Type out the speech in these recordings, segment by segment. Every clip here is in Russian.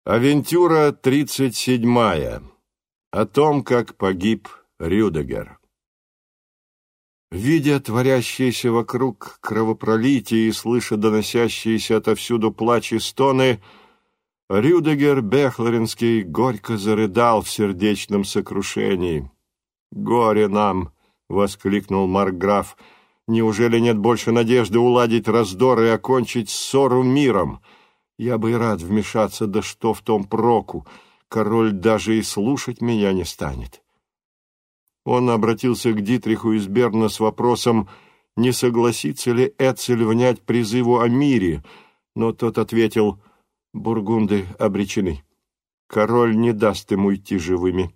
Авентюра 37. О том, как погиб Рюдегер. Видя творящееся вокруг кровопролитие и слыша доносящиеся отовсюду плач и стоны, Рюдегер Бехлоренский горько зарыдал в сердечном сокрушении. «Горе нам!» — воскликнул маркграф. «Неужели нет больше надежды уладить раздор и окончить ссору миром? Я бы и рад вмешаться, да что в том проку? Король даже и слушать меня не станет». Он обратился к Дитриху из Берна с вопросом, не согласится ли Эцель внять призыву о мире, но тот ответил: «Бургунды обречены. Король не даст им уйти живыми».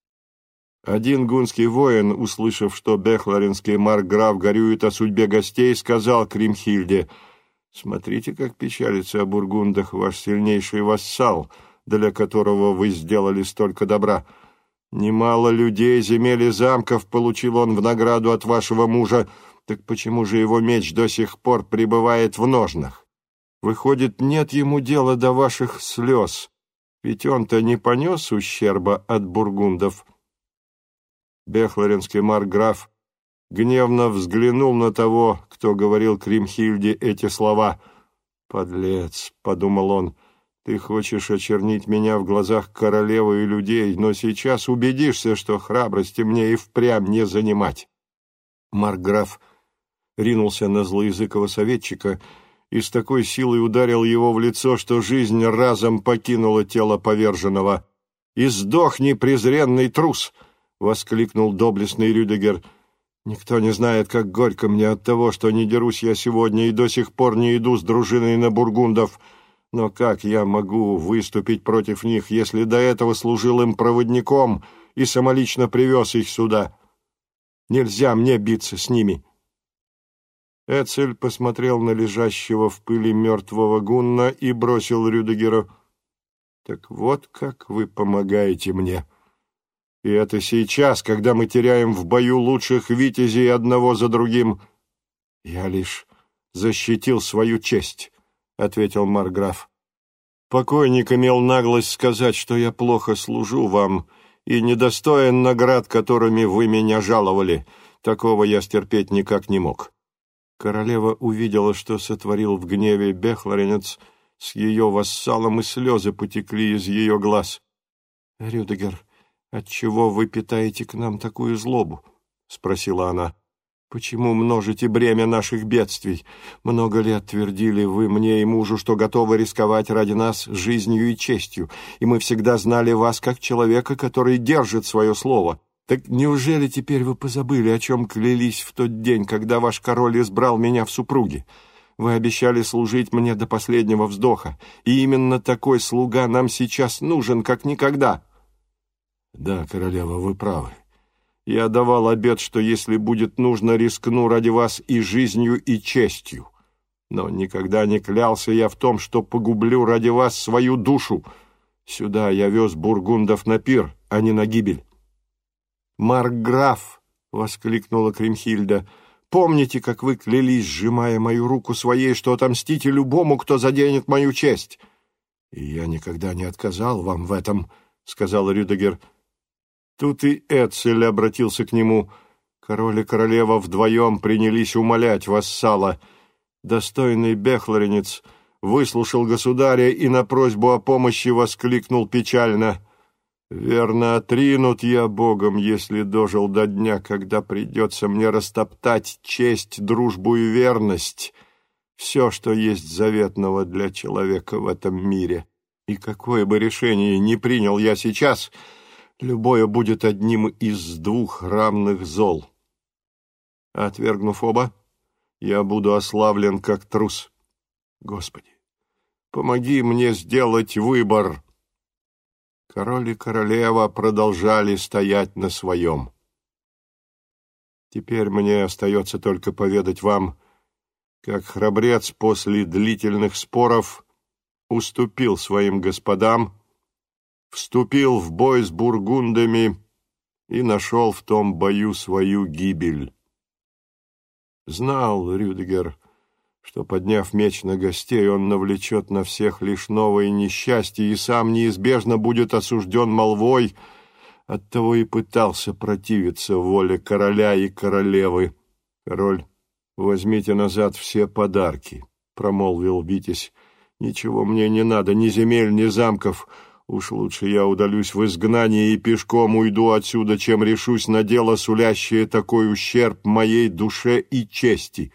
Один гунский воин, услышав, что бехлоренский маркграф горюет о судьбе гостей, сказал Кримхильде: «Смотрите, как печалится о бургундах ваш сильнейший вассал, для которого вы сделали столько добра. Немало людей, земель и замков получил он в награду от вашего мужа, так почему же его меч до сих пор пребывает в ножнах? Выходит, нет ему дела до ваших слез, ведь он-то не понес ущерба от бургундов». Бехлоренский маркграф гневно взглянул на того, кто говорил Кримхильде эти слова. «Подлец», — подумал он, — «ты хочешь очернить меня в глазах королевы и людей, но сейчас убедишься, что храбрости мне и впрямь не занимать». Маркграф ринулся на злоязыкого советчика и с такой силой ударил его в лицо, что жизнь разом покинула тело поверженного. «И сдохни, презренный трус!» — воскликнул доблестный Рюдегер. «Никто не знает, как горько мне от того, что не дерусь я сегодня и до сих пор не иду с дружиной на бургундов. Но как я могу выступить против них, если до этого служил им проводником и самолично привез их сюда? Нельзя мне биться с ними». Эцель посмотрел на лежащего в пыли мертвого гунна и бросил Рюдегеру: «Так вот как вы помогаете мне. И это сейчас, когда мы теряем в бою лучших витязей одного за другим». «Я лишь защитил свою честь», — ответил маркграф. «Покойник имел наглость сказать, что я плохо служу вам и недостоин наград, которыми вы меня жаловали. Такого я стерпеть никак не мог». Королева увидела, что сотворил в гневе бехлоренец с ее вассалом, и слезы потекли из ее глаз. «Рюдегер, отчего вы питаете к нам такую злобу?» — спросила она. «Почему множите бремя наших бедствий? Много лет твердили вы мне и мужу, что готовы рисковать ради нас жизнью и честью, и мы всегда знали вас как человека, который держит свое слово. Так неужели теперь вы позабыли, о чем клялись в тот день, когда ваш король избрал меня в супруги? Вы обещали служить мне до последнего вздоха, и именно такой слуга нам сейчас нужен, как никогда». «Да, королева, вы правы. Я давал обет, что если будет нужно, рискну ради вас и жизнью, и честью. Но никогда не клялся я в том, что погублю ради вас свою душу. Сюда я вез бургундов на пир, а не на гибель». «Маркграф!» — воскликнула Кримхильда. «Помните, как вы клялись, сжимая мою руку своей, что отомстите любому, кто заденет мою честь?» «И я никогда не отказал вам в этом», — сказал Рюдегер. Тут и Эцель обратился к нему. Король и королева вдвоем принялись умолять вассала. Достойный бехлоренец выслушал государя и на просьбу о помощи воскликнул печально: «Верно, отринут я Богом, если дожил до дня, когда придется мне растоптать честь, дружбу и верность, все, что есть заветного для человека в этом мире. И какое бы решение ни принял я сейчас, любое будет одним из двух равных зол. Отвергнув оба, я буду ославлен как трус. Господи, помоги мне сделать выбор». Король и королева продолжали стоять на своем. Теперь мне остается только поведать вам, как храбрец после длительных споров уступил своим господам, вступил в бой с бургундами и нашел в том бою свою гибель. Знал Рюдегер, что, подняв меч на гостей, он навлечет на всех лишь новое несчастье и сам неизбежно будет осужден молвой, оттого и пытался противиться воле короля и королевы. «Король, возьмите назад все подарки», — промолвил Витязь. «Ничего мне не надо, ни земель, ни замков. Уж лучше я удалюсь в изгнание и пешком уйду отсюда, чем решусь на дело, сулящее такой ущерб моей душе и чести».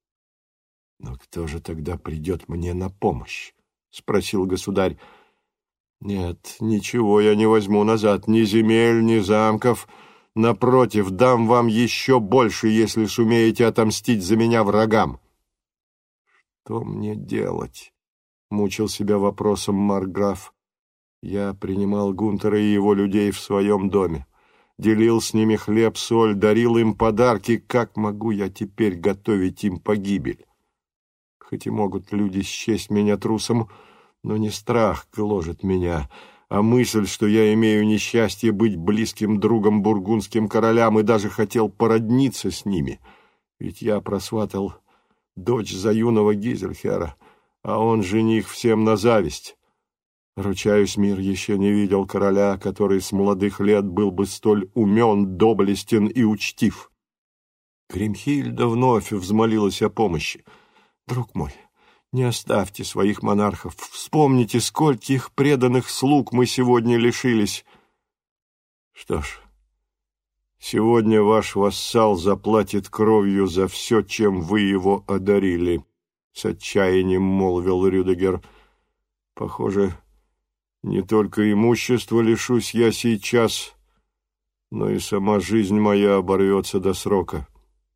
«Но кто же тогда придет мне на помощь?» — спросил государь. «Нет, ничего я не возьму назад, ни земель, ни замков. Напротив, дам вам еще больше, если сумеете отомстить за меня врагам». «Что мне делать?» — мучил себя вопросом марграф. «Я принимал Гунтера и его людей в своем доме, делил с ними хлеб, соль, дарил им подарки. Как могу я теперь готовить им погибель? Хоть и могут люди счесть меня трусом, но не страх гложет меня, а мысль, что я имею несчастье быть близким другом бургундским королям и даже хотел породниться с ними. Ведь я просватал дочь за юного Гизельхера, а он жених всем на зависть. Ручаюсь, мир еще не видел короля, который с молодых лет был бы столь умен, доблестен и учтив». Кримхильда вновь взмолилась о помощи. «Друг мой, не оставьте своих монархов. Вспомните, скольких преданных слуг мы сегодня лишились». «Что ж, сегодня ваш вассал заплатит кровью за все, чем вы его одарили», — с отчаянием молвил Рюдегер. «Похоже, не только имущества лишусь я сейчас, но и сама жизнь моя оборвется до срока.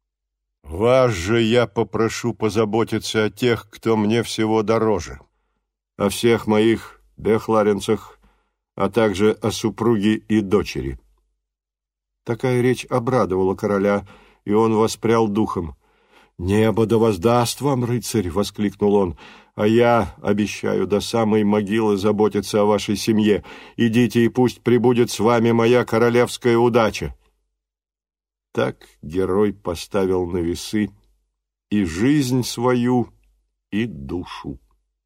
Вас же я попрошу позаботиться о тех, кто мне всего дороже, о всех моих бехларенцах, а также о супруге и дочери». Такая речь обрадовала короля, и он воспрял духом. «Небо да воздаст вам, рыцарь!» — воскликнул он. «А я обещаю до самой могилы заботиться о вашей семье. Идите, и пусть пребудет с вами моя королевская удача». Так герой поставил на весы и жизнь свою, и душу.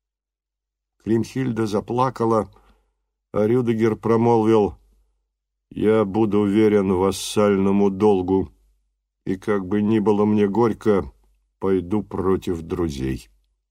Кримхильда заплакала, а Рюдегер промолвил: «Я буду верен вассальному долгу, и как бы ни было мне горько, пойду против друзей».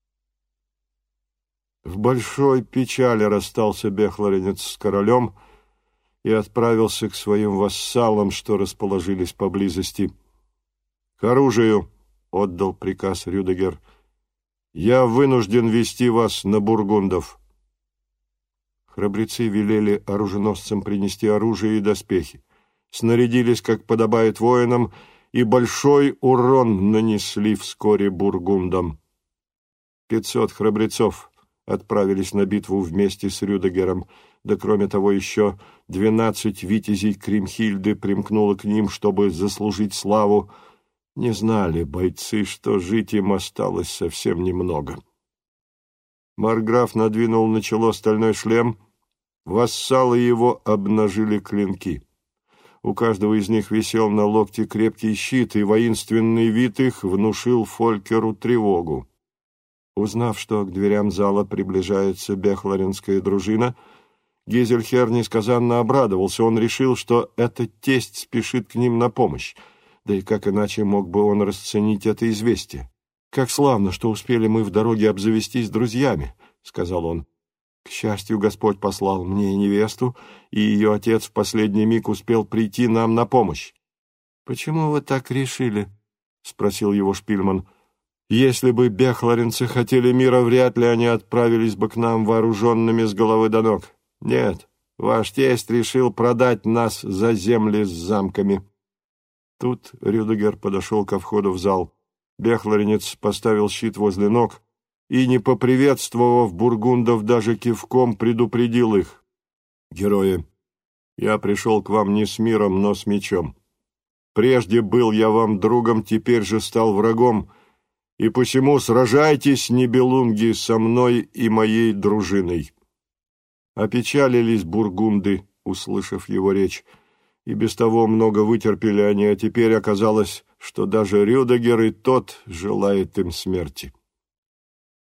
В большой печали расстался бехларенец с королем и отправился к своим вассалам, что расположились поблизости. «К оружию!» — отдал приказ Рюдегер. «Я вынужден вести вас на бургундов». Храбрецы велели оруженосцам принести оружие и доспехи, снарядились, как подобает воинам, и большой урон нанесли вскоре бургундам. 500 храбрецов отправились на битву вместе с Рюдегером, да кроме того еще 12 витязей Кримхильды примкнуло к ним, чтобы заслужить славу. Не знали бойцы, что жить им осталось совсем немного. Марграф надвинул на чело стальной шлем, вассалы его обнажили клинки. У каждого из них висел на локте крепкий щит, и воинственный вид их внушил Фолькеру тревогу. Узнав, что к дверям зала приближается бехларенская дружина, Гизельхер несказанно обрадовался. Он решил, что этот тесть спешит к ним на помощь. Да и как иначе мог бы он расценить это известие? «Как славно, что успели мы в дороге обзавестись друзьями», — сказал он. «К счастью, Господь послал мне невесту, и ее отец в последний миг успел прийти нам на помощь». «Почему вы так решили?» — спросил его Шпильман. «Если бы бехларенцы хотели мира, вряд ли они отправились бы к нам вооруженными с головы до ног. Нет, ваш тесть решил продать нас за земли с замками». Тут Рюдегер подошел ко входу в зал. Бехларенец поставил щит возле ног и, не поприветствовав бургундов даже кивком, предупредил их: «Герои, я пришел к вам не с миром, но с мечом. Прежде был я вам другом, теперь же стал врагом, и посему сражайтесь, нибелунги, со мной и моей дружиной». Опечалились бургунды, услышав его речь, и без того много вытерпели они, а теперь оказалось, что даже Рюдегер и тот желает им смерти.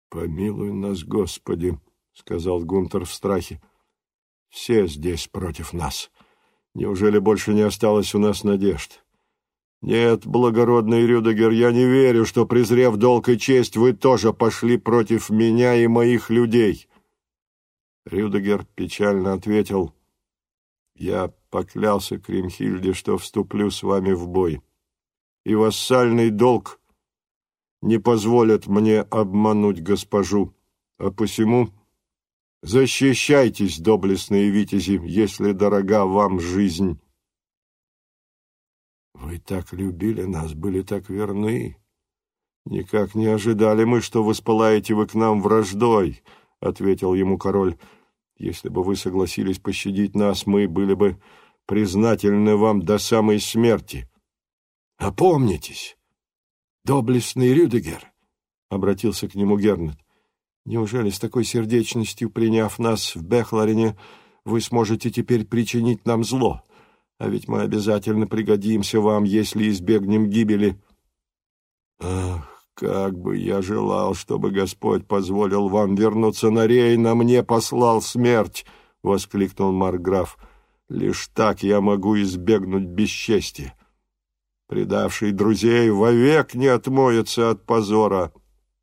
«Помилуй нас, Господи», — сказал Гунтер в страхе. «Все здесь против нас. Неужели больше не осталось у нас надежд? Нет, благородный Рюдегер, я не верю, что, презрев долг и честь, вы тоже пошли против меня и моих людей». Рюдегер печально ответил: «Я поклялся Кримхильде, что вступлю с вами в бой, и вассальный долг не позволит мне обмануть госпожу, а посему защищайтесь, доблестные витязи, если дорога вам жизнь». «Вы так любили нас, были так верны. Никак не ожидали мы, что воспылаете вы к нам враждой», — ответил ему король. «Если бы вы согласились пощадить нас, мы были бы признательны вам до самой смерти». «Опомнитесь, доблестный Рюдегер», — обратился к нему Гернет. «Неужели с такой сердечностью, приняв нас в Бехларине, вы сможете теперь причинить нам зло? А ведь мы обязательно пригодимся вам, если избегнем гибели». «Ах, как бы я желал, чтобы Господь позволил вам вернуться на Рейн, а мне послал смерть!» — воскликнул марграф. «Лишь так я могу избегнуть бесчестия. Предавший друзей вовек не отмоется от позора».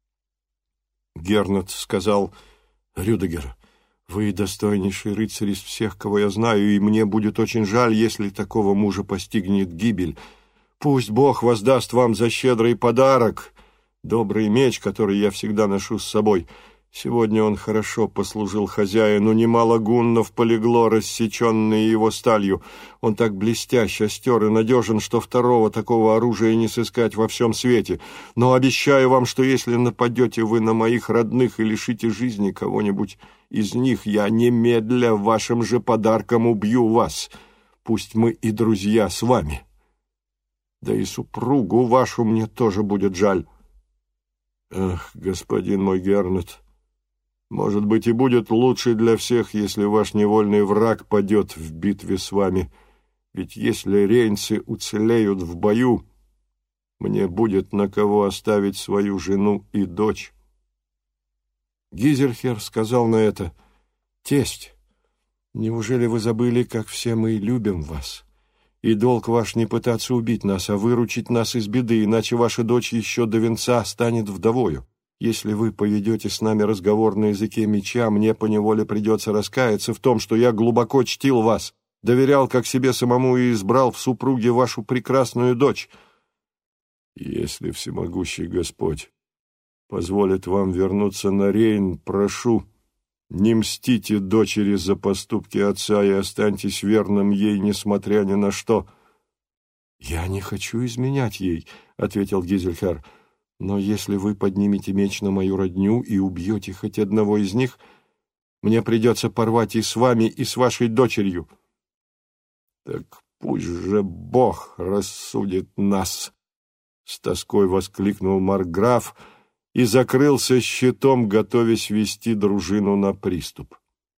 Гернет сказал: «Рюдегер, вы достойнейший рыцарь из всех, кого я знаю, и мне будет очень жаль, если такого мужа постигнет гибель. Пусть Бог воздаст вам за щедрый подарок, добрый меч, который я всегда ношу с собой. Сегодня он хорошо послужил хозяину, немало гуннов полегло, рассеченные его сталью. Он так блестящ, остер и надежен, что второго такого оружия не сыскать во всем свете. Но обещаю вам, что если нападете вы на моих родных и лишите жизни кого-нибудь из них, я немедля вашим же подарком убью вас. Пусть мы и друзья с вами. Да и супругу вашу мне тоже будет жаль». «Ах, господин мой Гернет, может быть, и будет лучше для всех, если ваш невольный враг падет в битве с вами. Ведь если рейнцы уцелеют в бою, мне будет на кого оставить свою жену и дочь». Гизельхер сказал на это: «Тесть, неужели вы забыли, как все мы любим вас? И долг ваш не пытаться убить нас, а выручить нас из беды, иначе ваша дочь еще до венца станет вдовою. Если вы поведете с нами разговор на языке меча, мне поневоле придется раскаяться в том, что я глубоко чтил вас, доверял как себе самому и избрал в супруге вашу прекрасную дочь. Если всемогущий Господь позволит вам вернуться на Рейн, прошу, не мстите дочери за поступки отца и останьтесь верным ей, несмотря ни на что». «Я не хочу изменять ей», — ответил Гизельхер. «Но если вы поднимете меч на мою родню и убьете хоть одного из них, мне придется порвать и с вами, и с вашей дочерью». «Так пусть же Бог рассудит нас!» — с тоской воскликнул марграф и закрылся щитом, готовясь вести дружину на приступ.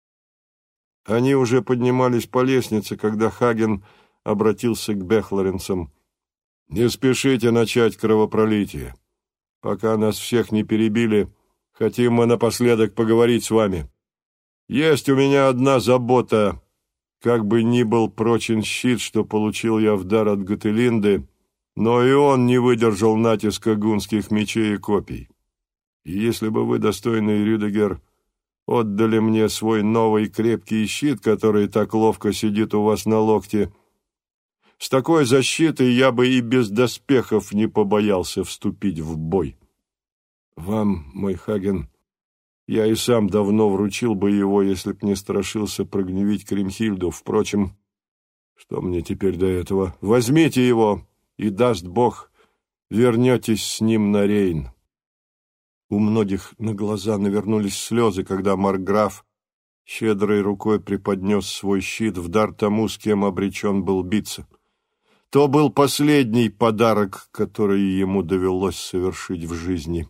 Они уже поднимались по лестнице, когда Хаген обратился к бехлоренцам: «Не спешите начать кровопролитие. Пока нас всех не перебили, хотим мы напоследок поговорить с вами. Есть у меня одна забота. Как бы ни был прочен щит, что получил я в дар от Готелинды, но и он не выдержал натиска гунских мечей и копий. И если бы вы, достойный Рюдегер, отдали мне свой новый крепкий щит, который так ловко сидит у вас на локте, с такой защитой я бы и без доспехов не побоялся вступить в бой. Вам, мой Хаген, я и сам давно вручил бы его, если б не страшился прогневить Кримхильду. Впрочем, что мне теперь до этого? Возьмите его, и, даст Бог, вернетесь с ним на Рейн». У многих на глаза навернулись слезы, когда марграф щедрой рукой преподнес свой щит в дар тому, с кем обречен был биться. То был последний подарок, который ему довелось совершить в жизни.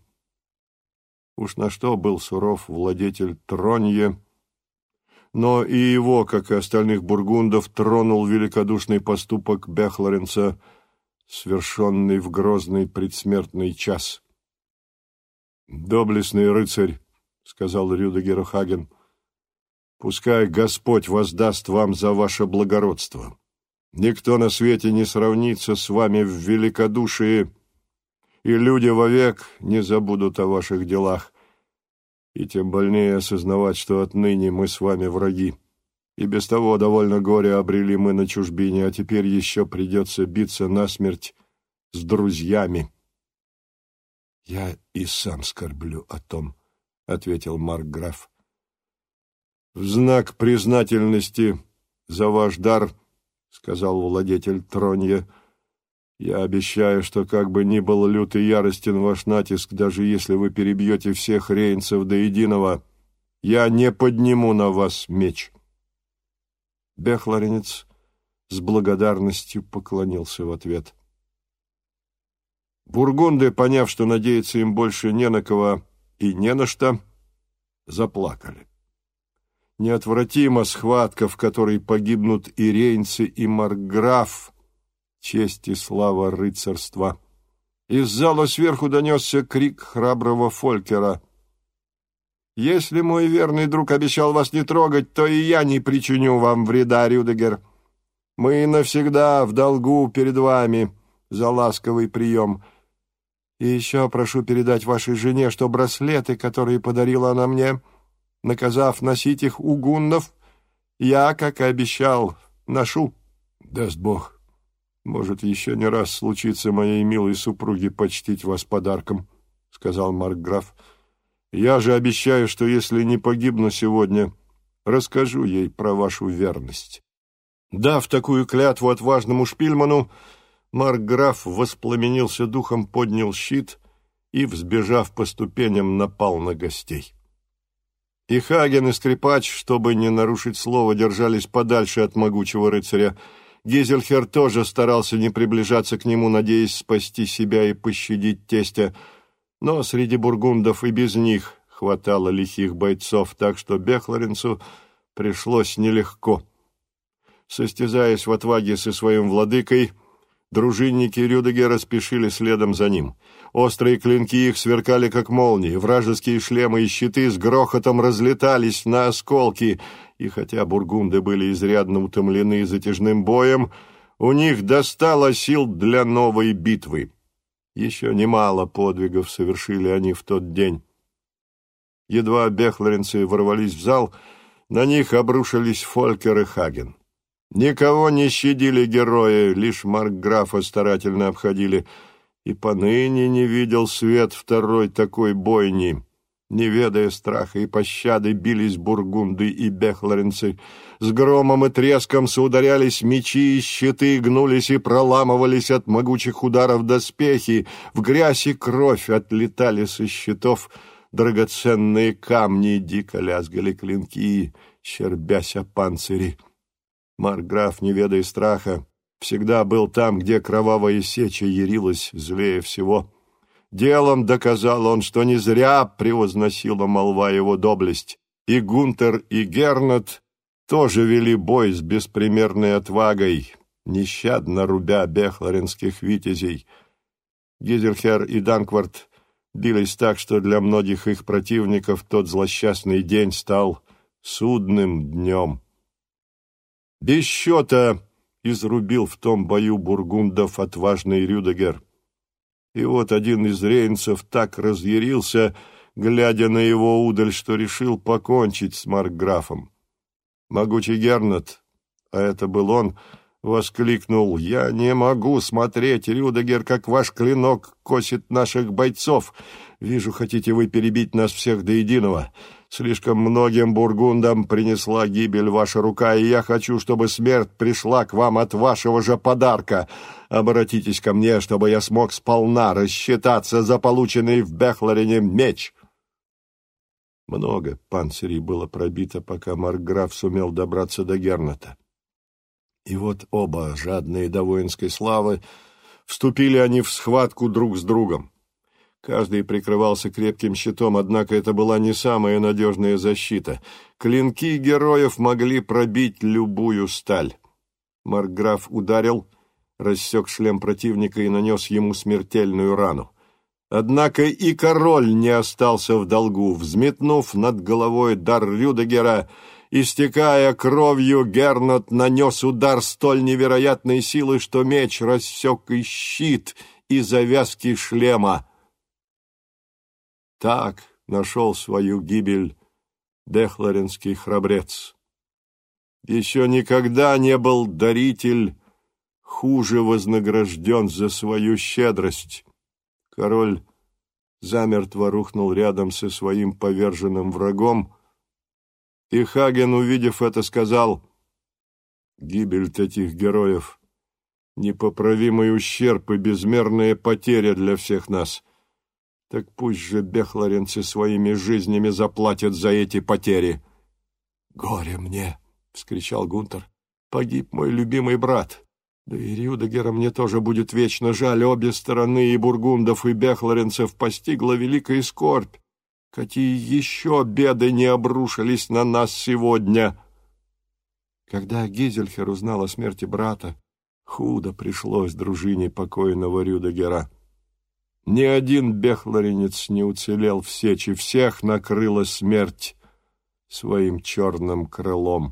Уж на что был суров владетель Тронье, но и его, как и остальных бургундов, тронул великодушный поступок бехлоренца, свершенный в грозный предсмертный час. «Доблестный рыцарь», — сказал Рюдегеру Хаген, — «пускай Господь воздаст вам за ваше благородство. Никто на свете не сравнится с вами в великодушии, и люди вовек не забудут о ваших делах, и тем больнее осознавать, что отныне мы с вами враги. И без того довольно горя обрели мы на чужбине, а теперь еще придется биться насмерть с друзьями». «Я и сам скорблю о том», — ответил маркграф. «В знак признательности за ваш дар, — сказал владетель Тронья, — я обещаю, что как бы ни был лют и яростен ваш натиск, даже если вы перебьете всех рейнцев до единого, я не подниму на вас меч». Бехлоренец с благодарностью поклонился в ответ. Бургунды, поняв, что надеяться им больше не на кого и не на что, заплакали. Неотвратима схватка, в которой погибнут и рейнцы, и маркграф, честь и слава рыцарства. Из зала сверху донесся крик храброго Фолькера. «Если мой верный друг обещал вас не трогать, то и я не причиню вам вреда, Рюдегер. Мы навсегда в долгу перед вами за ласковый прием. И еще прошу передать вашей жене, что браслеты, которые подарила она мне, наказав носить их у гуннов, я, как и обещал, ношу. Даст Бог, может, еще не раз случится моей милой супруге почтить вас подарком, — сказал маркграф. Я же обещаю, что если не погибну сегодня, расскажу ей про вашу верность. Дав такую клятву отважному шпильману, маркграф воспламенился духом, поднял щит и, взбежав по ступеням, напал на гостей. И Хаген, и скрипач, чтобы не нарушить слово, держались подальше от могучего рыцаря. Гизельхер тоже старался не приближаться к нему, надеясь спасти себя и пощадить тестя, но среди бургундов и без них хватало лихих бойцов, так что Бехлоренцу пришлось нелегко. Состязаясь в отваге со своим владыкой, дружинники Рюдегера спешили следом за ним. Острые клинки их сверкали, как молнии, вражеские шлемы и щиты с грохотом разлетались на осколки, и хотя бургунды были изрядно утомлены затяжным боем, у них достало сил для новой битвы. Еще немало подвигов совершили они в тот день. Едва бехлоренцы ворвались в зал, на них обрушились Фолькер и Хаген. Никого не щадили герои, лишь маркграфа старательно обходили, и поныне не видел свет второй такой бойни. Не ведая страха и пощады, бились бургунды и бехлоренцы. С громом и треском соударялись мечи и щиты, гнулись и проламывались от могучих ударов доспехи, в грязь и кровь отлетали со щитов драгоценные камни, дико лязгали клинки, щербясь о панцири. Маркграф, не ведая страха, всегда был там, где кровавая сеча ярилась злее всего. Делом доказал он, что не зря превозносила молва его доблесть. И Гунтер, и Гернот тоже вели бой с беспримерной отвагой, нещадно рубя бехлоренских витязей. Гизельхер и Данквард бились так, что для многих их противников тот злосчастный день стал судным днем. Без счета изрубил в том бою бургундов отважный Рюдегер. И вот один из рейнцев так разъярился, глядя на его удаль, что решил покончить с маркграфом. Могучий Гернот, а это был он, воскликнул: «Я не могу смотреть, Рюдегер, как ваш клинок косит наших бойцов. Вижу, хотите вы перебить нас всех до единого. Слишком многим бургундам принесла гибель ваша рука, и я хочу, чтобы смерть пришла к вам от вашего же подарка. Обратитесь ко мне, чтобы я смог сполна рассчитаться за полученный в Бехлорене меч». Много панцирей было пробито, пока маркграф сумел добраться до Гернота. И вот оба, жадные до воинской славы, вступили они в схватку друг с другом. Каждый прикрывался крепким щитом, однако это была не самая надежная защита. Клинки героев могли пробить любую сталь. Маркграф ударил, рассек шлем противника и нанес ему смертельную рану. Однако и король не остался в долгу. Взметнув над головой дар Рюдегера, истекая кровью, Гернот нанес удар столь невероятной силы, что меч рассек и щит, и завязки шлема. Так нашел свою гибель бехлоренский храбрец. Еще никогда не был даритель хуже вознагражден за свою щедрость. Король замертво рухнул рядом со своим поверженным врагом, и Хаген, увидев это, сказал: «Гибель таких героев — непоправимый ущерб и безмерная потеря для всех нас. Так пусть же бехлоренцы своими жизнями заплатят за эти потери». «Горе мне!» — вскричал Гунтер. «Погиб мой любимый брат. Да и Рюдегера мне тоже будет вечно жаль. Обе стороны, и бургундов, и бехлоренцев, постигла великая скорбь. Какие еще беды не обрушились на нас сегодня!» Когда Гизельхер узнал о смерти брата, худо пришлось дружине покойного Рюдегера. Ни один бехлоренец не уцелел в сече, всех накрыла смерть своим черным крылом.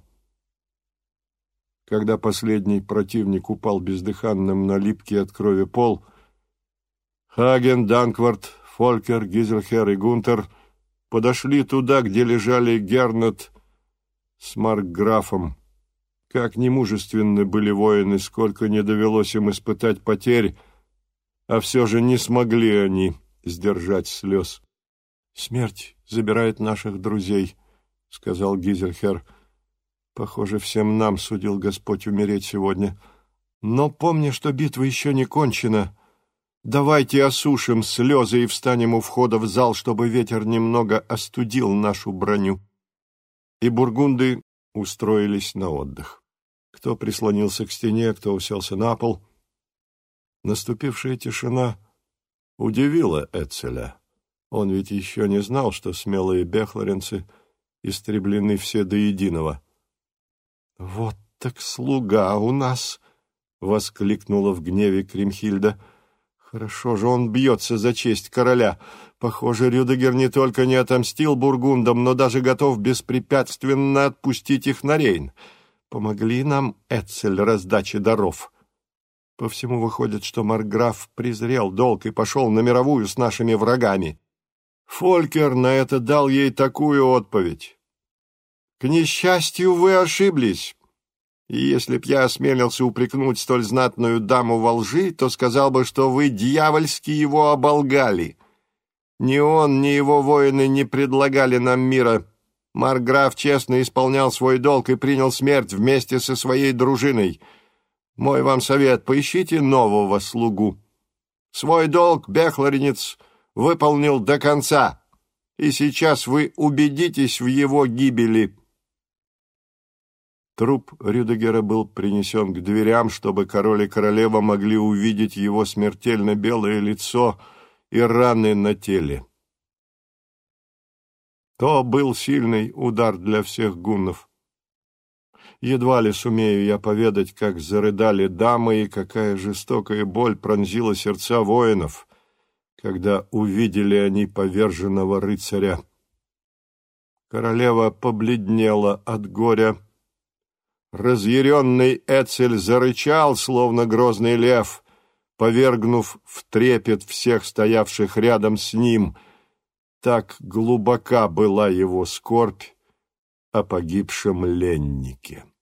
Когда последний противник упал бездыханным на липкий от крови пол, Хаген, Данквард, Фолькер, Гизельхер и Гунтер подошли туда, где лежали Гернот с маркграфом. Как немужественны были воины, сколько не довелось им испытать потерь, а все же не смогли они сдержать слез. «Смерть забирает наших друзей», — сказал Гизельхер. «Похоже, всем нам судил Господь умереть сегодня. Но помни, что битва еще не кончена. Давайте осушим слезы и встанем у входа в зал, чтобы ветер немного остудил нашу броню». И бургунды устроились на отдых. Кто прислонился к стене, кто уселся на пол. Наступившая тишина удивила Эцеля. Он ведь еще не знал, что смелые бехлоренцы истреблены все до единого. «Вот так слуга у нас!» — воскликнула в гневе Кримхильда. «Хорошо же он бьется за честь короля. Похоже, Рюдегер не только не отомстил бургундам, но даже готов беспрепятственно отпустить их на Рейн. Помогли нам, Эцель, раздаче даров. По всему выходит, что маркграф презрел долг и пошел на мировую с нашими врагами. Фолькер на это дал ей такую отповедь: «К несчастью, вы ошиблись, и если б я осмелился упрекнуть столь знатную даму во лжи, то сказал бы, что вы дьявольски его оболгали. Ни он, ни его воины не предлагали нам мира. Маркграф честно исполнял свой долг и принял смерть вместе со своей дружиной. Мой вам совет: поищите нового слугу. Свой долг бехлоренец выполнил до конца, и сейчас вы убедитесь в его гибели». Труп Рюдегера был принесен к дверям, чтобы король и королева могли увидеть его смертельно белое лицо и раны на теле. То был сильный удар для всех гуннов. Едва ли сумею я поведать, как зарыдали дамы и какая жестокая боль пронзила сердца воинов, когда увидели они поверженного рыцаря. Королева побледнела от горя. Разъяренный Эцель зарычал, словно грозный лев, повергнув в трепет всех стоявших рядом с ним. Так глубока была его скорбь о погибшем леннике.